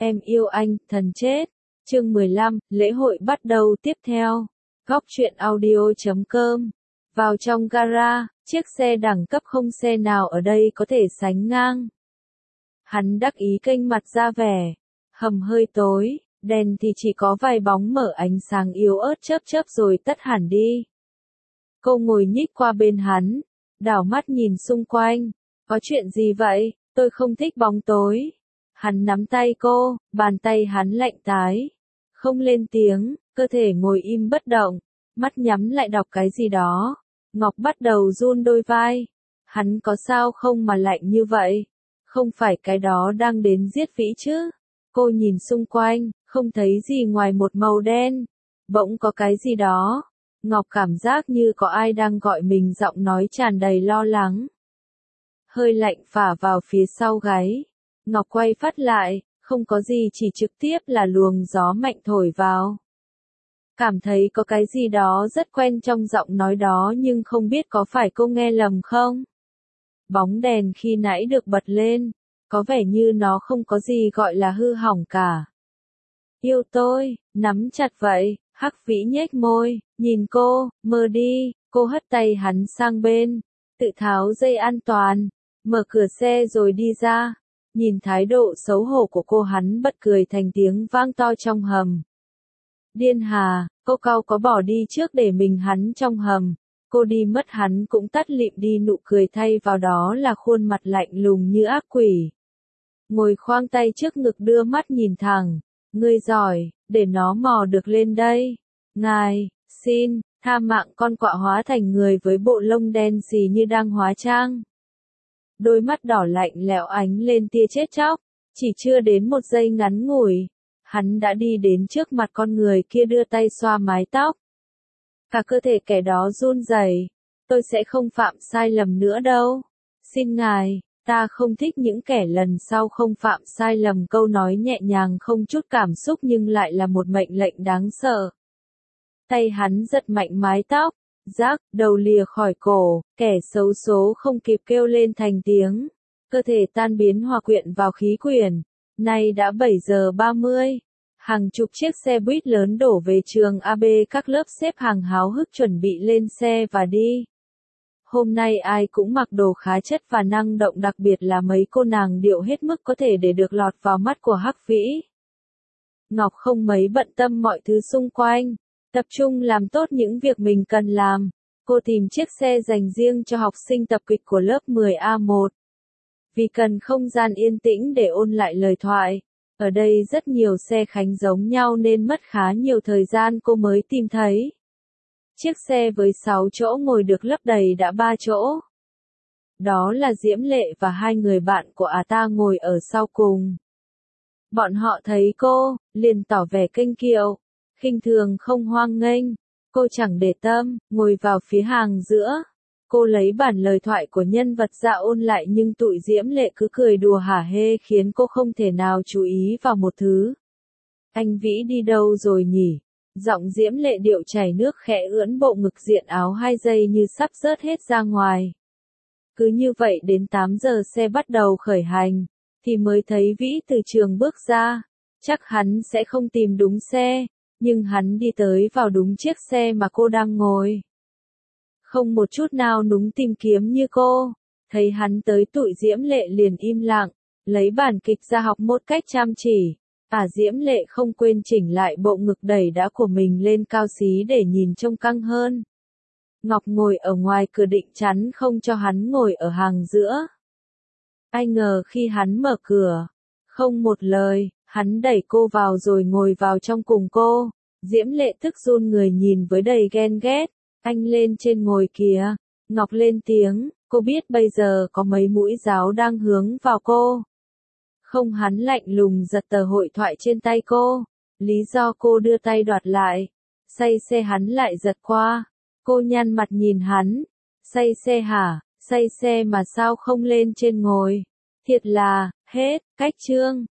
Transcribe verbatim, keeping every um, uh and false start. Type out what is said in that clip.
Em yêu anh, thần chết. Chương mười lăm, lễ hội bắt đầu tiếp theo. Góc truyện audio chấm com. Vào trong gara, chiếc xe đẳng cấp không xe nào ở đây có thể sánh ngang. Hắn đắc ý kênh mặt ra vẻ. Hầm hơi tối, đèn thì chỉ có vài bóng mở ánh sáng yếu ớt chớp chớp rồi tắt hẳn đi. Cô ngồi nhích qua bên hắn, đảo mắt nhìn xung quanh. Có chuyện gì vậy? Tôi không thích bóng tối. Hắn nắm tay cô, bàn tay hắn lạnh tái. Không lên tiếng, cơ thể ngồi im bất động, mắt nhắm lại đọc cái gì đó. Ngọc bắt đầu run đôi vai. Hắn có sao không mà lạnh như vậy? Không phải cái đó đang đến giết vĩ chứ? Cô nhìn xung quanh, không thấy gì ngoài một màu đen. Bỗng có cái gì đó. Ngọc cảm giác như có ai đang gọi mình, giọng nói tràn đầy lo lắng. Hơi lạnh phả vào phía sau gáy. Ngọc quay phát lại, không có gì, chỉ trực tiếp là luồng gió mạnh thổi vào. Cảm thấy có cái gì đó rất quen trong giọng nói đó, nhưng không biết có phải cô nghe lầm không? Bóng đèn khi nãy được bật lên, có vẻ như nó không có gì gọi là hư hỏng cả. Yêu tôi, nắm chặt vậy. Hắc Vĩ nhếch môi, nhìn cô, mơ đi. Cô hất tay hắn sang bên, tự tháo dây an toàn, mở cửa xe rồi đi ra. Nhìn thái độ xấu hổ của cô, hắn bật cười thành tiếng vang to trong hầm. Điên hà, cô cau có bỏ đi trước để mình hắn trong hầm. Cô đi mất hắn cũng tắt lịm đi nụ cười, thay vào đó là khuôn mặt lạnh lùng như ác quỷ. Ngồi khoang tay trước ngực đưa mắt nhìn thẳng. Ngươi giỏi, để nó mò được lên đây. Ngài, xin, tha mạng con quạ hóa thành người với bộ lông đen xì như đang hóa trang. Đôi mắt đỏ lạnh lẽo ánh lên tia chết chóc. Chỉ chưa đến một giây ngắn ngủi, hắn đã đi đến trước mặt con người kia, đưa tay xoa mái tóc. Cả cơ thể kẻ đó run rẩy. Tôi sẽ không phạm sai lầm nữa đâu. Xin ngài, ta không thích những kẻ lần sau không phạm sai lầm. Câu nói nhẹ nhàng không chút cảm xúc nhưng lại là một mệnh lệnh đáng sợ. Tay hắn giật mạnh mái tóc, rác, đầu lìa khỏi cổ, kẻ xấu số không kịp kêu lên thành tiếng. Cơ thể tan biến hòa quyện vào khí quyển. Nay đã bảy giờ ba mươi. Hàng chục chiếc xe buýt lớn đổ về trường a bê, các lớp xếp hàng háo hức chuẩn bị lên xe và đi. Hôm nay ai cũng mặc đồ khá chất và năng động, đặc biệt là mấy cô nàng điệu hết mức có thể để được lọt vào mắt của Hắc Vĩ. Ngọc không mấy bận tâm mọi thứ xung quanh, tập trung làm tốt những việc mình cần làm. Cô tìm chiếc xe dành riêng cho học sinh tập kịch của lớp mười A một. Vì cần không gian yên tĩnh để ôn lại lời thoại. Ở đây rất nhiều xe khánh giống nhau nên mất khá nhiều thời gian cô mới tìm thấy. Chiếc xe với sáu chỗ ngồi được lấp đầy đã ba chỗ. Đó là Diễm Lệ và hai người bạn của ả ta ngồi ở sau cùng. Bọn họ thấy cô, liền tỏ vẻ kênh kiệu, khinh thường không hoang nghênh. Cô chẳng để tâm, ngồi vào phía hàng giữa. Cô lấy bản lời thoại của nhân vật ra ôn lại, nhưng tụi Diễm Lệ cứ cười đùa hả hê khiến cô không thể nào chú ý vào một thứ. Anh Vĩ đi đâu rồi nhỉ? Giọng Diễm Lệ điệu chảy nước khẽ ưỡn bộ ngực diện áo hai giây như sắp rớt hết ra ngoài. Cứ như vậy đến tám giờ xe bắt đầu khởi hành, thì mới thấy Vĩ từ trường bước ra. Chắc hắn sẽ không tìm đúng xe, nhưng hắn đi tới vào đúng chiếc xe mà cô đang ngồi. Không một chút nào núng tìm kiếm như cô. Thấy hắn tới tụi Diễm Lệ liền im lặng, lấy bản kịch ra học một cách chăm chỉ. À, Diễm Lệ không quên chỉnh lại bộ ngực đầy đã của mình lên cao xí để nhìn trông căng hơn. Ngọc ngồi ở ngoài cửa định chắn không cho hắn ngồi ở hàng giữa. Ai ngờ khi hắn mở cửa, không một lời, hắn đẩy cô vào rồi ngồi vào trong cùng cô. Diễm Lệ tức run người nhìn với đầy ghen ghét. Anh lên trên ngồi kìa. Ngọc lên tiếng, cô biết bây giờ có mấy mũi giáo đang hướng vào cô. Không, hắn lạnh lùng giật tờ hội thoại trên tay cô. Lý do cô đưa tay đoạt lại. Say xe, hắn lại giật qua. Cô nhăn mặt nhìn hắn. Say xe hả? Say xe mà sao không lên trên ngồi? Thiệt là, hết, cách chương.